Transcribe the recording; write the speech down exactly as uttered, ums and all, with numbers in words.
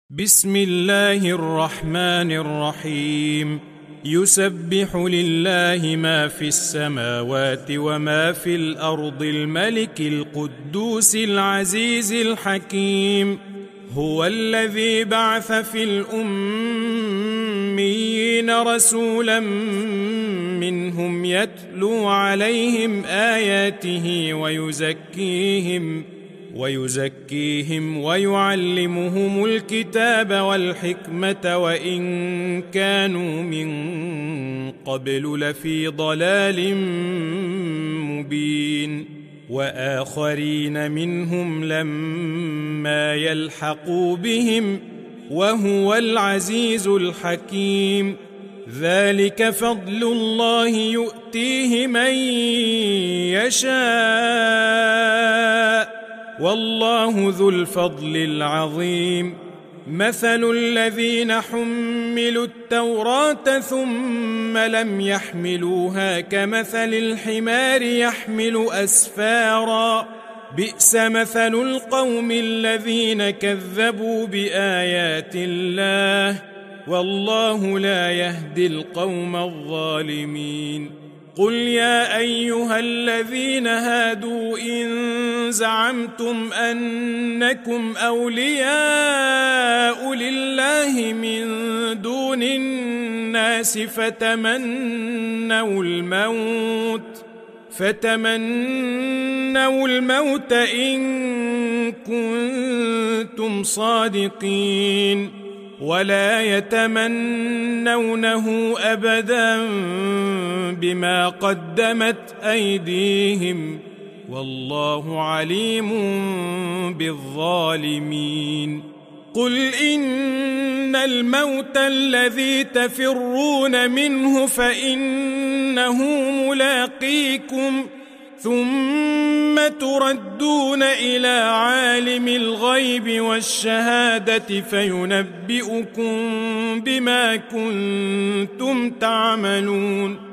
بسم الله الرحمن الرحيم. يسبح لله ما في السماوات وما في الأرض الملك القدوس العزيز الحكيم. هو الذي بعث في الأميين رسولا منهم يتلو عليهم آياته ويزكيهم ويزكيهم ويعلمهم الكتاب والحكمة وإن كانوا من قبل لفي ضلال مبين. وآخرين منهم لما يلحقوا بهم وهو العزيز الحكيم. ذلك فضل الله يؤتيه من يشاء والله ذو الفضل العظيم. مثل الذين حملوا التوراة ثم لم يحملوها كمثل الحمار يحمل أسفارا بئس مثل القوم الذين كذبوا بآيات الله والله لا يهدي القوم الظالمين. قل يا أيها الذين هادوا إن زعمتم أنكم أولياء لله من دون الناس فتمنوا الموت فتمنوا الموت إن كنتم صادقين ولا يتمنونه أبدا بما قدمت أيديهم والله عليم بالظالمين. قل إن الموت الذي تفرون منه فإنه ملاقيكم ثم تردون إلى عالم الغيب والشهادة فينبئكم بما كنتم تعملون.